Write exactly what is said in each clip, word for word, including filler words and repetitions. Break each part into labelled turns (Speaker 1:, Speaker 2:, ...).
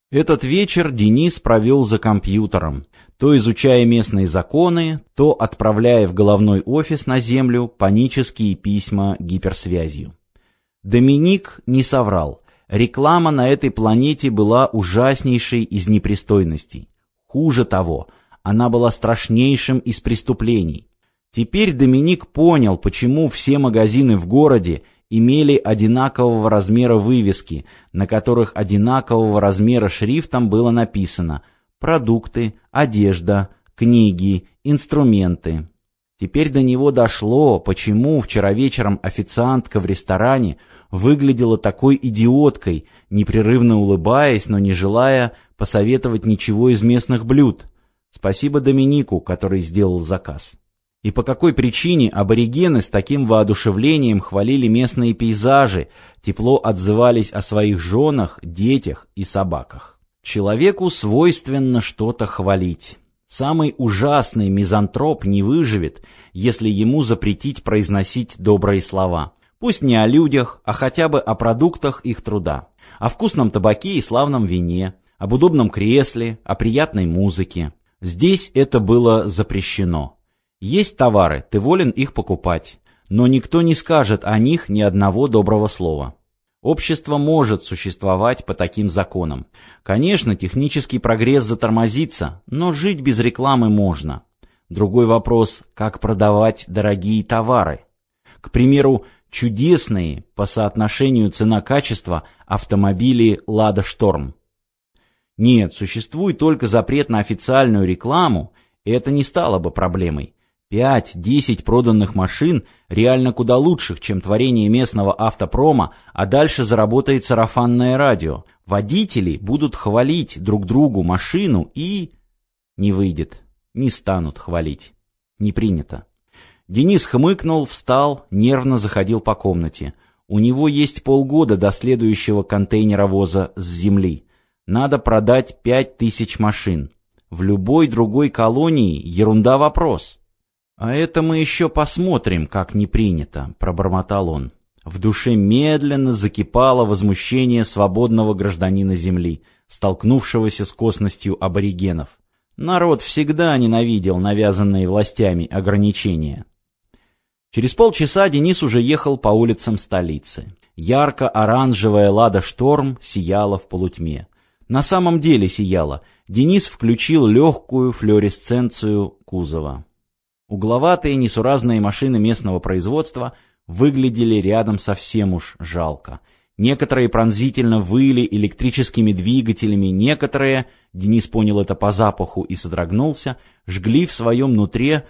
Speaker 1: Этот вечер Денис провел за компьютером, то изучая местные законы, то отправляя в головной офис на землю панические письма гиперсвязью. Доминик не соврал. Реклама на этой планете была ужаснейшей из непристойностей. Хуже того, она была страшнейшим из преступлений. Теперь Доминик понял, почему все магазины в городе имели одинакового размера вывески, на которых одинакового размера шрифтом было написано «Продукты», «Одежда», «Книги», «Инструменты». Теперь до него дошло, почему вчера вечером официантка в ресторане выглядела такой идиоткой, непрерывно улыбаясь, но не желая посоветовать ничего из местных блюд. Спасибо Доминику, который сделал заказ. И по какой причине аборигены с таким воодушевлением хвалили местные пейзажи, тепло отзывались о своих женах, детях и собаках. Человеку свойственно что-то хвалить. Самый ужасный мизантроп не выживет, если ему запретить произносить добрые слова. Пусть не о людях, а хотя бы о продуктах их труда. О вкусном табаке и славном вине, об удобном кресле, о приятной музыке. Здесь это было запрещено. Есть товары, ты волен их покупать, но никто не скажет о них ни одного доброго слова. Общество может существовать по таким законам. Конечно, технический прогресс затормозится, но жить без рекламы можно. Другой вопрос, как продавать дорогие товары. К примеру, чудесные по соотношению цена-качество автомобили «Лада Шторм». Нет, существует только запрет на официальную рекламу, и это не стало бы проблемой. Пять-десять проданных машин реально куда лучших, чем творение местного автопрома, а дальше заработает сарафанное радио. Водители будут хвалить друг другу машину и... Не выйдет, не станут хвалить. Не принято. Денис хмыкнул, встал, нервно заходил по комнате. У него есть полгода до следующего контейнеровоза с земли. Надо продать пять тысяч машин. В любой другой колонии ерунда вопрос. «А это мы еще посмотрим, как не принято», — пробормотал он. В душе медленно закипало возмущение свободного гражданина Земли, столкнувшегося с косностью аборигенов. Народ всегда ненавидел навязанные властями ограничения. Через полчаса Денис уже ехал по улицам столицы. Ярко-оранжевая «Лада Шторм» сияла в полутьме. На самом деле сияла. Денис включил легкую флуоресценцию кузова. Угловатые несуразные машины местного производства выглядели рядом совсем уж жалко. Некоторые пронзительно выли электрическими двигателями, некоторые, Денис понял это по запаху и содрогнулся, жгли в своем нутре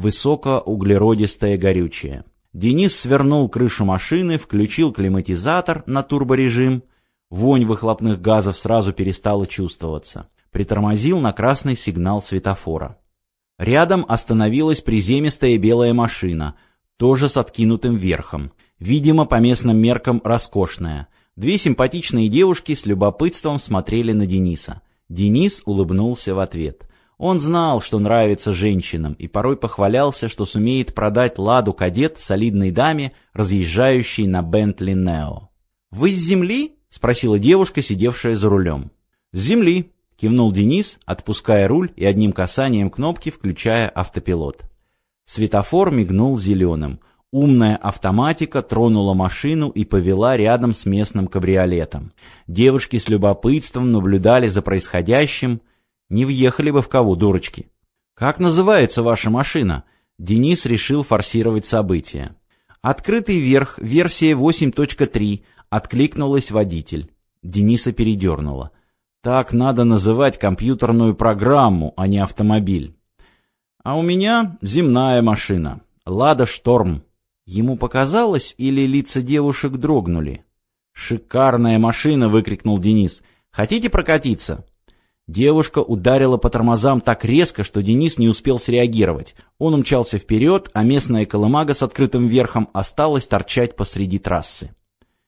Speaker 1: высокоуглеродистое горючее. Денис свернул крышу машины, включил климатизатор на турборежим. Вонь выхлопных газов сразу перестала чувствоваться. Притормозил на красный сигнал светофора. Рядом остановилась приземистая белая машина, тоже с откинутым верхом. Видимо, по местным меркам роскошная. Две симпатичные девушки с любопытством смотрели на Дениса. Денис улыбнулся в ответ. Он знал, что нравится женщинам, и порой похвалялся, что сумеет продать «Ладу Кадет» солидной даме, разъезжающей на «Бентли Нео». «Вы с земли?» — спросила девушка, сидевшая за рулем. «С земли», — кивнул Денис, отпуская руль и одним касанием кнопки включая автопилот. Светофор мигнул зеленым. Умная автоматика тронула машину и повела рядом с местным кабриолетом. Девушки с любопытством наблюдали за происходящим. Не въехали бы в кого, дурочки. «Как называется ваша машина?» Денис решил форсировать события. «Открытый верх, версия восемь точка три», — откликнулась водитель. Дениса передернуло. Так надо называть компьютерную программу, а не автомобиль. А у меня земная машина. «Лада Шторм». Ему показалось, или лица девушек дрогнули? «Шикарная машина!» — выкрикнул Денис. «Хотите прокатиться?» Девушка ударила по тормозам так резко, что Денис не успел среагировать. Он умчался вперед, а местная колымага с открытым верхом осталась торчать посреди трассы.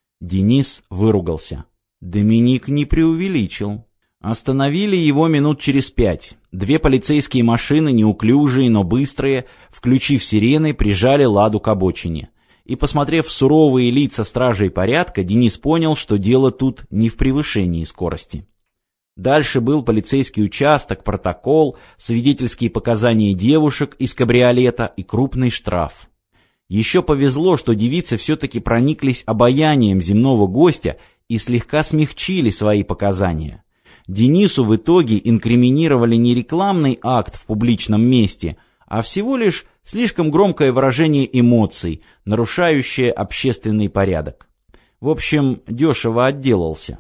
Speaker 1: Денис выругался. Доминик не преувеличил. Остановили его минут через пять. Две полицейские машины, неуклюжие, но быстрые, включив сирены, прижали «Ладу» к обочине. И, посмотрев в суровые лица стражей порядка, Денис понял, что дело тут не в превышении скорости. Дальше был полицейский участок, протокол, свидетельские показания девушек из кабриолета и крупный штраф. Еще повезло, что девицы все-таки прониклись обаянием земного гостя и слегка смягчили свои показания. Денису в итоге инкриминировали не рекламный акт в публичном месте, а всего лишь слишком громкое выражение эмоций, нарушающее общественный порядок. В общем, дешево отделался.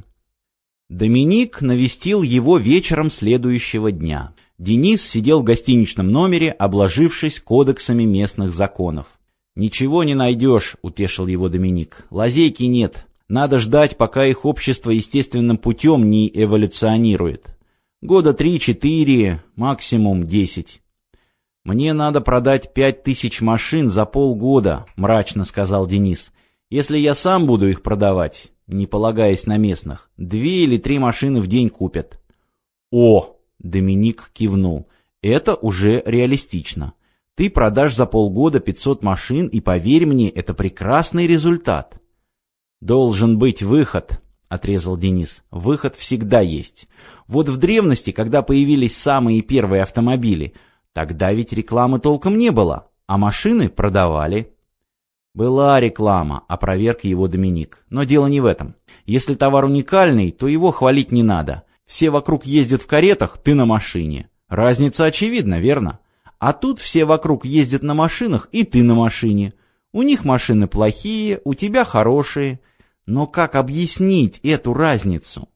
Speaker 1: Доминик навестил его вечером следующего дня. Денис сидел в гостиничном номере, обложившись кодексами местных законов. «Ничего не найдешь», — утешил его Доминик. «Лазейки нет. Надо ждать, пока их общество естественным путем не эволюционирует. Года три-четыре, максимум десять». «Мне надо продать пять тысяч машин за полгода», — мрачно сказал Денис. «Если я сам буду их продавать, не полагаясь на местных, две или три машины в день купят». «О!» — Доминик кивнул. «Это уже реалистично. Ты продашь за полгода пятьсот машин, и, поверь мне, это прекрасный результат». «Должен быть выход», — отрезал Денис. «Выход всегда есть. Вот в древности, когда появились самые первые автомобили, тогда ведь рекламы толком не было, а машины продавали». «Была реклама», — опроверг его Доминик. «Но дело не в этом. Если товар уникальный, то его хвалить не надо. Все вокруг ездят в каретах, ты на машине. Разница очевидна, верно? А тут все вокруг ездят на машинах, и ты на машине. У них машины плохие, у тебя хорошие. Но как объяснить эту разницу?»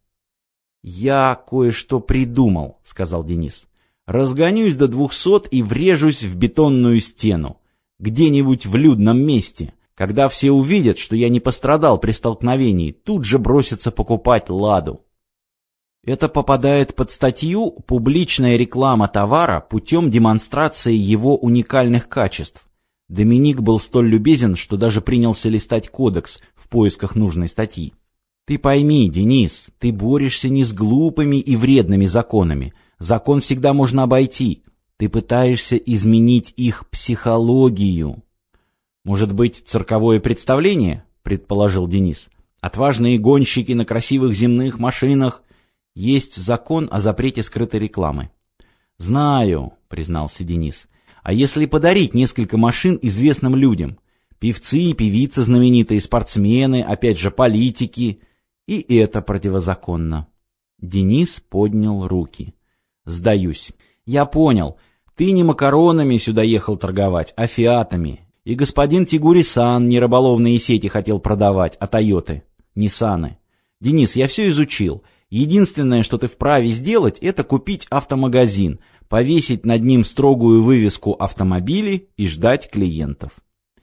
Speaker 1: «Я кое-что придумал», — сказал Денис. «Разгонюсь до двухсот и врежусь в бетонную стену. Где-нибудь в людном месте. Когда все увидят, что я не пострадал при столкновении, тут же бросятся покупать «Ладу». Это попадает под статью «Публичная реклама товара путем демонстрации его уникальных качеств». Доминик был столь любезен, что даже принялся листать кодекс в поисках нужной статьи. «Ты пойми, Денис, ты борешься не с глупыми и вредными законами. Закон всегда можно обойти. Ты пытаешься изменить их психологию». «Может быть, цирковое представление?» — предположил Денис. «Отважные гонщики на красивых земных машинах». «Есть закон о запрете скрытой рекламы». «Знаю», — признался Денис. «А если подарить несколько машин известным людям? Певцы, певицы знаменитые, спортсмены, опять же политики. И это противозаконно». Денис поднял руки. «Сдаюсь. Я понял. Ты не макаронами сюда ехал торговать, а фиатами. И господин Тигури-сан не рыболовные сети хотел продавать, а Тойоты, Ниссаны. Денис, я все изучил. Единственное, что ты вправе сделать, это купить автомагазин, повесить над ним строгую вывеску «Автомобили» и ждать клиентов».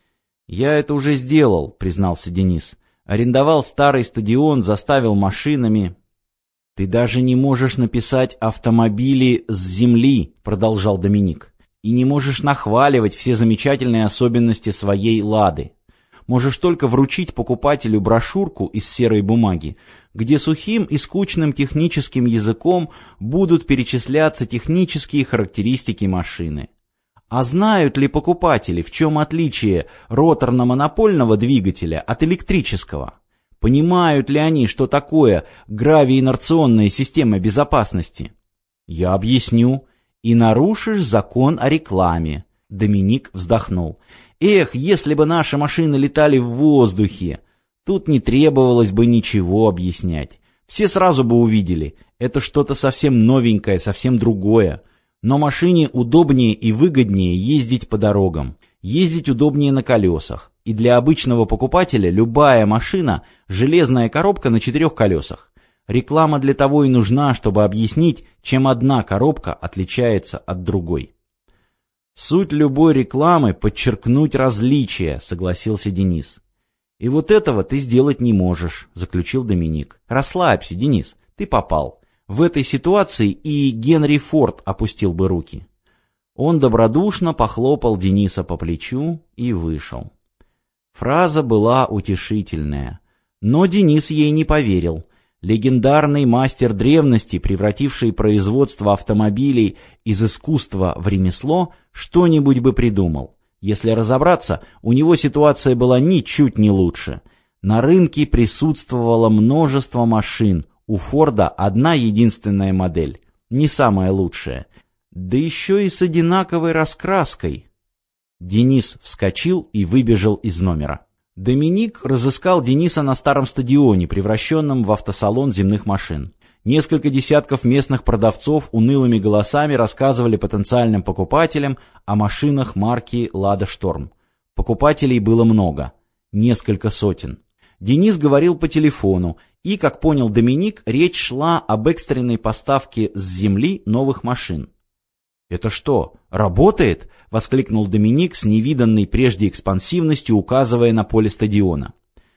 Speaker 1: «Я это уже сделал», — признался Денис. «Арендовал старый стадион, заставил машинами». «Ты даже не можешь написать «автомобили с земли», — продолжал Доминик, «и не можешь нахваливать все замечательные особенности своей «Лады». Можешь только вручить покупателю брошюрку из серой бумаги, где сухим и скучным техническим языком будут перечисляться технические характеристики машины. А знают ли покупатели, в чем отличие роторно-монопольного двигателя от электрического? Понимают ли они, что такое гравиинерционная система безопасности? Я объясню. И нарушишь закон о рекламе. Доминик вздохнул. Эх, если бы наши машины летали в воздухе! Тут не требовалось бы ничего объяснять. Все сразу бы увидели. Это что-то совсем новенькое, совсем другое. Но машине удобнее и выгоднее ездить по дорогам. Ездить удобнее на колесах. И для обычного покупателя любая машина – железная коробка на четырех колесах. Реклама для того и нужна, чтобы объяснить, чем одна коробка отличается от другой. «Суть любой рекламы — подчеркнуть различия», — согласился Денис. «И вот этого ты сделать не можешь», — заключил Доминик. «Расслабься, Денис, ты попал. В этой ситуации и Генри Форд опустил бы руки». Он добродушно похлопал Дениса по плечу и вышел. Фраза была утешительная, но Денис ей не поверил. Легендарный мастер древности, превративший производство автомобилей из искусства в ремесло, что-нибудь бы придумал. Если разобраться, у него ситуация была ничуть не лучше. На рынке присутствовало множество машин, У Форда одна единственная модель, не самая лучшая, да еще и с одинаковой раскраской. Денис вскочил и выбежал из номера. Доминик разыскал Дениса на старом стадионе, превращенном в автосалон земных машин. Несколько десятков местных продавцов унылыми голосами рассказывали потенциальным покупателям о машинах марки «Лада Шторм». Покупателей было много, несколько сотен. Денис говорил по телефону, и, как понял Доминик, речь шла об экстренной поставке с земли новых машин. «Это что, работает?» — воскликнул Доминик с невиданной прежде экспансивностью, указывая на поле стадиона.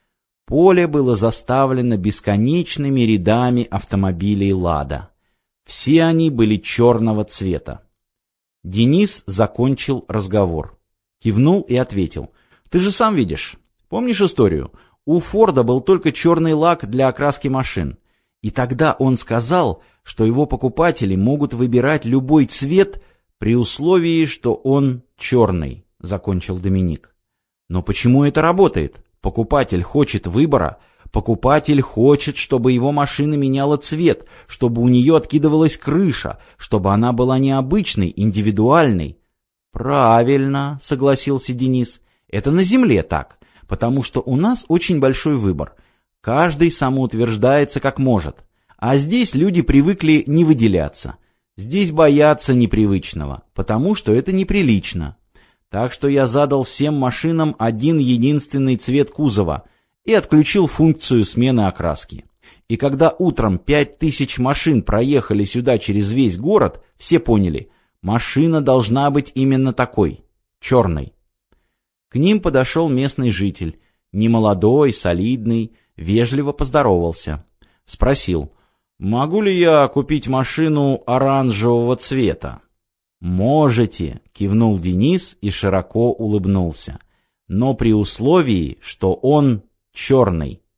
Speaker 1: Поле было заставлено бесконечными рядами автомобилей «Лада». Все они были черного цвета. Денис закончил разговор. Кивнул и ответил. «Ты же сам видишь. Помнишь историю? У Форда был только черный лак для окраски машин. И тогда он сказал, что его покупатели могут выбирать любой цвет при условии, что он черный», — закончил Доминик. «Но почему это работает? Покупатель хочет выбора, покупатель хочет, чтобы его машина меняла цвет, чтобы у нее откидывалась крыша, чтобы она была необычной, индивидуальной». «Правильно», — согласился Денис, — «это на земле так, потому что у нас очень большой выбор. Каждый самоутверждается как может, а здесь люди привыкли не выделяться. Здесь боятся непривычного, потому что это неприлично. Так что я задал всем машинам один единственный цвет кузова и отключил функцию смены окраски. И когда утром пять тысяч машин проехали сюда через весь город, все поняли, машина должна быть именно такой, черной». К ним подошел местный житель, немолодой, солидный, вежливо поздоровался. Спросил: «Могу ли я купить машину оранжевого цвета?» «Можете», — кивнул Денис и широко улыбнулся, «но при условии, что он черный».